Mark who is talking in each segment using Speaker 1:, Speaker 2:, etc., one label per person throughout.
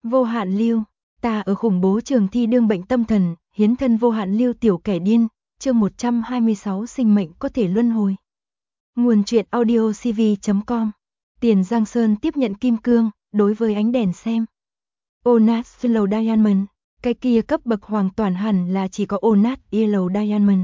Speaker 1: Vô hạn lưu, ta ở khủng bố trường thi đương bệnh tâm thần, hiến thân vô hạn lưu tiểu kẻ điên, chương 126 sinh mệnh có thể luân hồi. Nguồn truyện audio cv.com. Tiền Giang Sơn tiếp nhận kim cương, đối với ánh đèn xem. Onat Yellow Diamond, cái kia cấp bậc hoàn toàn hẳn là chỉ có Onat Yellow Diamond.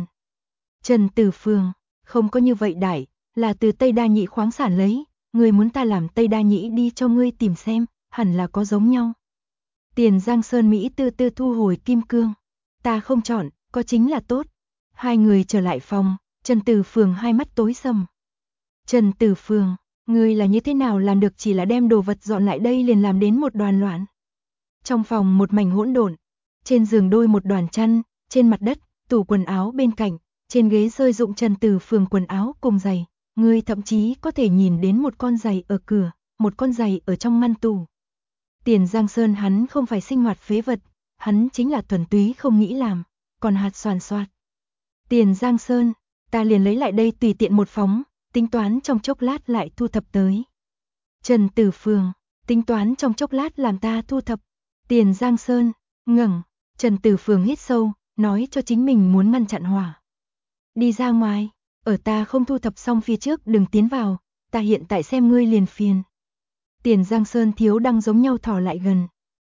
Speaker 1: Trần Tử Phường, không có như vậy đại, là từ Tây Đa Nhĩ khoáng sản lấy, ngươi muốn ta làm Tây Đa Nhĩ đi cho ngươi tìm xem, hẳn là có giống nhau. Tiền Giang Sơn Mỹ tư tư thu hồi kim cương. Ta không chọn, có chính là tốt. Hai người trở lại phòng, Trần Tử Phường hai mắt tối sầm. Trần Tử Phường, ngươi là như thế nào làm được chỉ là đem đồ vật dọn lại đây liền làm đến một đoàn loạn. Trong phòng một mảnh hỗn độn, trên giường đôi một đoàn chăn, trên mặt đất, tủ quần áo bên cạnh, trên ghế rơi dụng Trần Tử Phường quần áo cùng giày, ngươi thậm chí có thể nhìn đến một con giày ở cửa, một con giày ở trong ngăn tủ. Tiền Giang Sơn hắn không phải sinh hoạt phế vật, hắn chính là thuần túy không nghĩ làm, còn hạt xoàn xoạt. Tiền Giang Sơn, ta liền lấy lại đây tùy tiện một phóng, tính toán trong chốc lát lại thu thập tới. Trần Tử Phường, tính toán trong chốc lát làm ta thu thập. Tiền Giang Sơn, ngẩng, Trần Tử Phường hít sâu, nói cho chính mình muốn ngăn chặn hỏa. Đi ra ngoài, ở ta không thu thập xong phía trước đừng tiến vào, ta hiện tại xem ngươi liền phiền. Tiền Giang Sơn thiếu đăng giống nhau thò lại gần.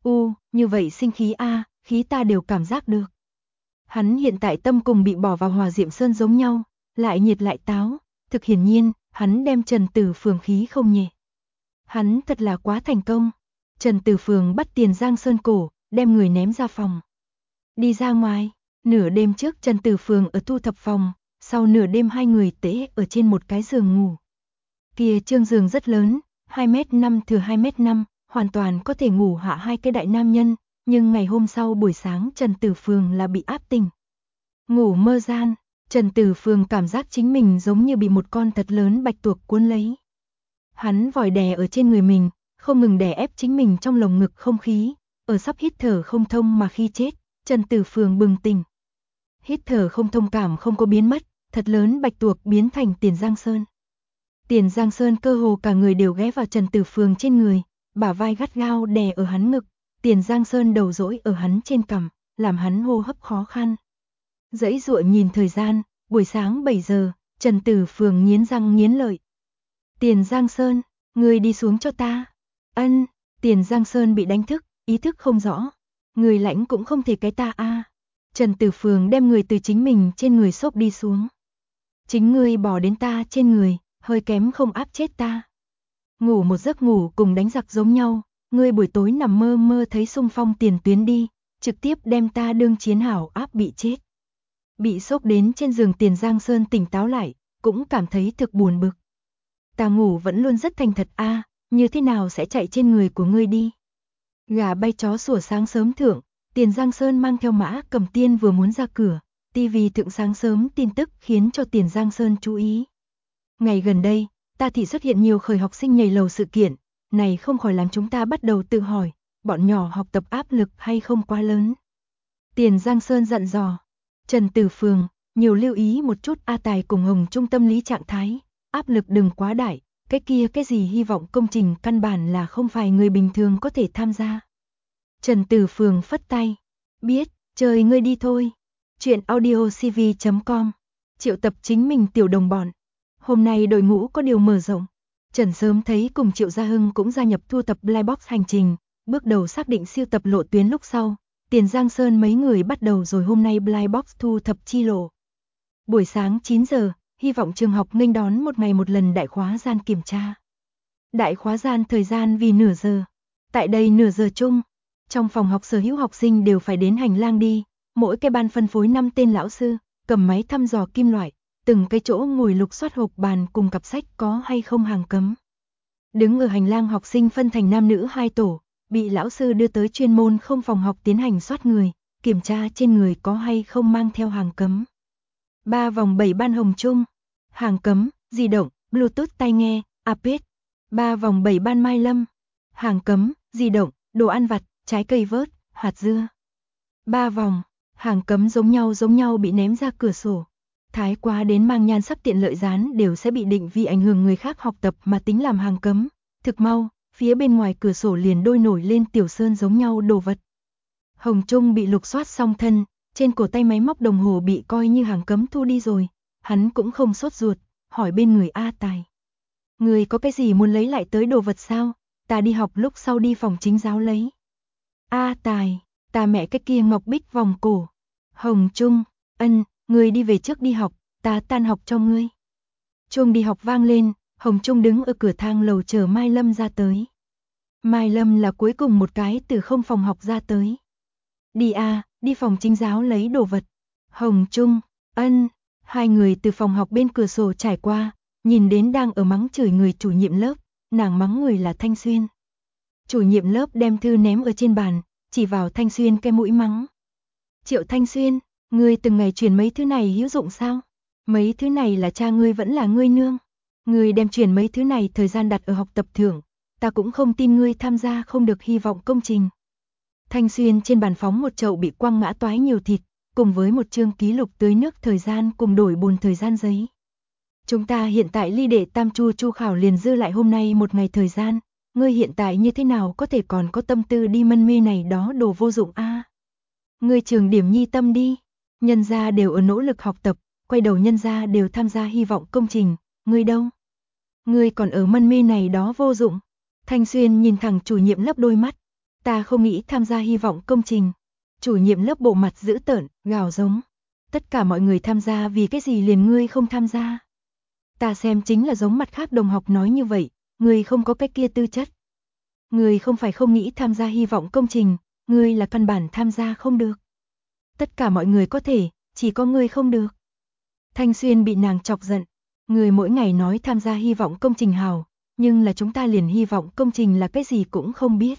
Speaker 1: Như vậy sinh khí a, khí ta đều cảm giác được. Hắn hiện tại tâm cùng bị bỏ vào Hòa Diệm Sơn giống nhau, lại nhiệt lại táo, thực hiển nhiên, hắn đem Trần Tử Phường khí không nhẹ. Hắn thật là quá thành công. Trần Tử Phường bắt Tiền Giang Sơn cổ, đem người ném ra phòng. Đi ra ngoài, nửa đêm trước Trần Tử Phường ở thu thập phòng, sau nửa đêm hai người tễ ở trên một cái giường ngủ. Kia trương giường rất lớn, 2m5 thừa 2m5, hoàn toàn có thể ngủ hạ hai cái đại nam nhân, nhưng ngày hôm sau buổi sáng Trần Tử Phường là bị áp tỉnh. Ngủ mơ gian, Trần Tử Phường cảm giác chính mình giống như bị một con thật lớn bạch tuộc cuốn lấy. Hắn vòi đè ở trên người mình, không ngừng đè ép chính mình trong lồng ngực không khí, ở sắp hít thở không thông mà khi chết, Trần Tử Phường bừng tỉnh. Hít thở không thông cảm không có biến mất, thật lớn bạch tuộc biến thành Tiền Giang Sơn. Tiền Giang Sơn cơ hồ cả người đều ghé vào Trần Tử Phường trên người, bả vai gắt gao đè ở hắn ngực, Tiền Giang Sơn đầu dỗi ở hắn trên cằm, làm hắn hô hấp khó khăn. Dãy dụa nhìn thời gian, buổi sáng 7 giờ, Trần Tử Phường nghiến răng nghiến lợi. Tiền Giang Sơn, ngươi đi xuống cho ta. Ân, Tiền Giang Sơn bị đánh thức, ý thức không rõ. Người lãnh cũng không thể cái ta a. Trần Tử Phường đem người từ chính mình trên người xốc đi xuống. Chính ngươi bỏ đến ta trên người, hơi kém không áp chết ta. Ngủ một giấc ngủ cùng đánh giặc giống nhau, ngươi buổi tối nằm mơ mơ thấy xung phong tiền tuyến đi, trực tiếp đem ta đương chiến hảo áp bị chết. Bị sốc đến trên giường Tiền Giang Sơn tỉnh táo lại, cũng cảm thấy thực buồn bực. Ta ngủ vẫn luôn rất thành thật a, như thế nào sẽ chạy trên người của ngươi đi. Gà bay chó sủa sáng sớm thượng, Tiền Giang Sơn mang theo Mã Cầm Tiên vừa muốn ra cửa, tivi thượng sáng sớm tin tức khiến cho Tiền Giang Sơn chú ý. Ngày gần đây, ta thị xuất hiện nhiều khởi học sinh nhảy lầu sự kiện, này không khỏi làm chúng ta bắt đầu tự hỏi, bọn nhỏ học tập áp lực hay không quá lớn. Tiền Giang Sơn dặn dò, Trần Tử Phường, nhiều lưu ý một chút A Tài cùng Hồng Trung tâm lý trạng thái, áp lực đừng quá đại, cái kia cái gì hy vọng công trình căn bản là không phải người bình thường có thể tham gia. Trần Tử Phường phất tay, biết, trời ngươi đi thôi. Chuyện audio cv.com, triệu tập chính mình tiểu đồng bọn. Hôm nay đội ngũ có điều mở rộng. Trần sớm thấy cùng Triệu Gia Hưng cũng gia nhập thu thập Black Box hành trình, bước đầu xác định siêu tập lộ tuyến lúc sau. Tiền Giang Sơn mấy người bắt đầu rồi hôm nay Black Box thu thập chi lộ. Buổi sáng 9 giờ, hy vọng trường học nghênh đón một ngày một lần đại khóa gian kiểm tra. Đại khóa gian thời gian vì nửa giờ. Tại đây nửa giờ chung, trong phòng học sở hữu học sinh đều phải đến hành lang đi, mỗi cái ban phân phối 5 tên lão sư, cầm máy thăm dò kim loại, từng cái chỗ ngồi lục soát hộp bàn cùng cặp sách có hay không hàng cấm. Đứng ở hành lang học sinh phân thành nam nữ 2 tổ, bị lão sư đưa tới chuyên môn không phòng học tiến hành soát người, kiểm tra trên người có hay không mang theo hàng cấm. 3 vòng 7 ban hồng chung, hàng cấm, di động, Bluetooth tai nghe, iPad. 3 vòng 7 ban Mai Lâm, hàng cấm, di động, đồ ăn vặt, trái cây vớt, hạt dưa. 3 vòng, hàng cấm giống nhau bị ném ra cửa sổ. Thái quá đến mang nhan sắc tiện lợi dán đều sẽ bị định vì ảnh hưởng người khác học tập mà tính làm hàng cấm. Thực mau, phía bên ngoài cửa sổ liền đôi nổi lên tiểu sơn giống nhau đồ vật. Hồng Trung bị lục soát xong thân, trên cổ tay máy móc đồng hồ bị coi như hàng cấm thu đi rồi, hắn cũng không sốt ruột, hỏi bên người A Tài. Người có cái gì muốn lấy lại tới đồ vật sao? Ta đi học lúc sau đi phòng chính giáo lấy. A Tài, ta mẹ cái kia ngọc bích vòng cổ. Hồng Trung, người đi về trước đi học, ta tan học cho ngươi. Chuông đi học vang lên, Hồng Trung đứng ở cửa thang lầu chờ Mai Lâm ra tới. Mai Lâm là cuối cùng một cái từ không phòng học ra tới. Đi đi phòng chính giáo lấy đồ vật. Hồng Trung, hai người từ phòng học bên cửa sổ trải qua, nhìn đến đang ở mắng chửi người chủ nhiệm lớp, nàng mắng người là Thanh Xuyên. Chủ nhiệm lớp đem thư ném ở trên bàn, chỉ vào Thanh Xuyên cái mũi mắng. Triệu Thanh Xuyên, ngươi từng ngày truyền mấy thứ này hữu dụng sao? Mấy thứ này là cha ngươi vẫn là ngươi nương. Ngươi đem truyền mấy thứ này thời gian đặt ở học tập thưởng, ta cũng không tin ngươi tham gia không được hy vọng công trình. Thanh Xuyên trên bàn phóng một chậu bị quăng ngã toái nhiều thịt, cùng với một chương ký lục tưới nước thời gian cùng đổi bùn thời gian giấy. Chúng ta hiện tại ly đệ tam chu khảo liền dư lại hôm nay một ngày thời gian, ngươi hiện tại như thế nào có thể còn có tâm tư đi mân mê này đó đồ vô dụng Ngươi trường điểm nhi tâm đi, nhân gia đều ở nỗ lực học tập, quay đầu nhân gia đều tham gia hy vọng công trình, ngươi đâu? Ngươi còn ở mân mê này đó vô dụng. Thanh Xuyên nhìn thẳng chủ nhiệm lớp đôi mắt, ta không nghĩ tham gia hy vọng công trình. Chủ nhiệm lớp bộ mặt dữ tợn, gào giống. Tất cả mọi người tham gia vì cái gì liền ngươi không tham gia? Ta xem chính là giống mặt khác đồng học nói như vậy, ngươi không có cái kia tư chất. Ngươi không phải không nghĩ tham gia hy vọng công trình, ngươi là căn bản tham gia không được. Tất cả mọi người có thể, chỉ có ngươi không được. Thanh Xuyên bị nàng chọc giận, ngươi mỗi ngày nói tham gia hy vọng công trình hào, nhưng là chúng ta liền hy vọng công trình là cái gì cũng không biết.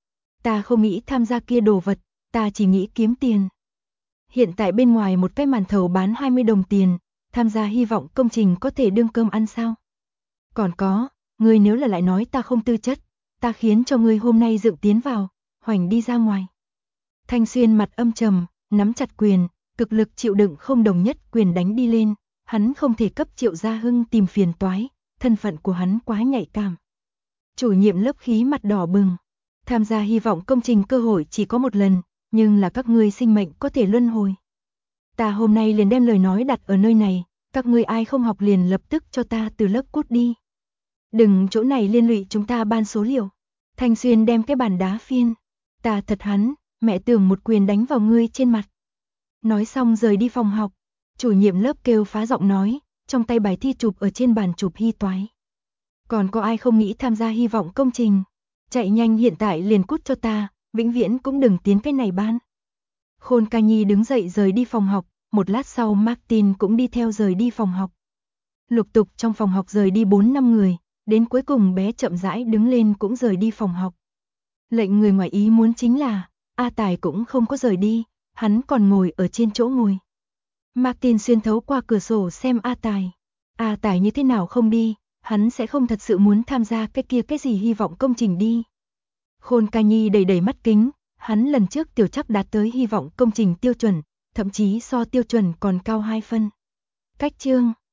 Speaker 1: Ta không nghĩ tham gia kia đồ vật, ta chỉ nghĩ kiếm tiền. Hiện tại bên ngoài một cái màn thầu bán 20 đồng tiền, tham gia hy vọng công trình có thể đương cơm ăn sao? Còn có, ngươi nếu là lại nói ta không tư chất, ta khiến cho ngươi hôm nay dựng tiến vào, hoành đi ra ngoài. Thanh Xuyên mặt âm trầm, nắm chặt quyền, cực lực chịu đựng không đồng nhất quyền đánh đi lên, hắn không thể cấp Triệu Gia Hưng tìm phiền toái, thân phận của hắn quá nhạy cảm. Chủ nhiệm lớp khí mặt đỏ bừng, tham gia hy vọng công trình cơ hội chỉ có một lần, nhưng là các ngươi sinh mệnh có thể luân hồi. Ta hôm nay liền đem lời nói đặt ở nơi này, các ngươi ai không học liền lập tức cho ta từ lớp cút đi. Đừng chỗ này liên lụy chúng ta ban số liệu. Thanh Xuyên đem cái bàn đá phiên. Ta thật hắn, mẹ tưởng một quyền đánh vào ngươi trên mặt. Nói xong rời đi phòng học. Chủ nhiệm lớp kêu phá giọng nói, trong tay bài thi chụp ở trên bàn chụp hy toái. Còn có ai không nghĩ tham gia hy vọng công trình? Chạy nhanh hiện tại liền cút cho ta, vĩnh viễn cũng đừng tiến cái này ban. Khôn Ca Nhi đứng dậy rời đi phòng học, một lát sau Martin cũng đi theo rời đi phòng học. Lục tục trong phòng học rời đi 4-5 người, đến cuối cùng bé chậm rãi đứng lên cũng rời đi phòng học. Lệnh người ngoài ý muốn chính là, A Tài cũng không có rời đi, hắn còn ngồi ở trên chỗ ngồi. Martin xuyên thấu qua cửa sổ xem A Tài. A Tài như thế nào không đi, hắn sẽ không thật sự muốn tham gia cái kia cái gì hy vọng công trình đi. Khôn Ca Nhi đầy đầy mắt kính, hắn lần trước tiểu chắc đạt tới hy vọng công trình tiêu chuẩn, thậm chí so tiêu chuẩn còn cao 2 phân. Cách chương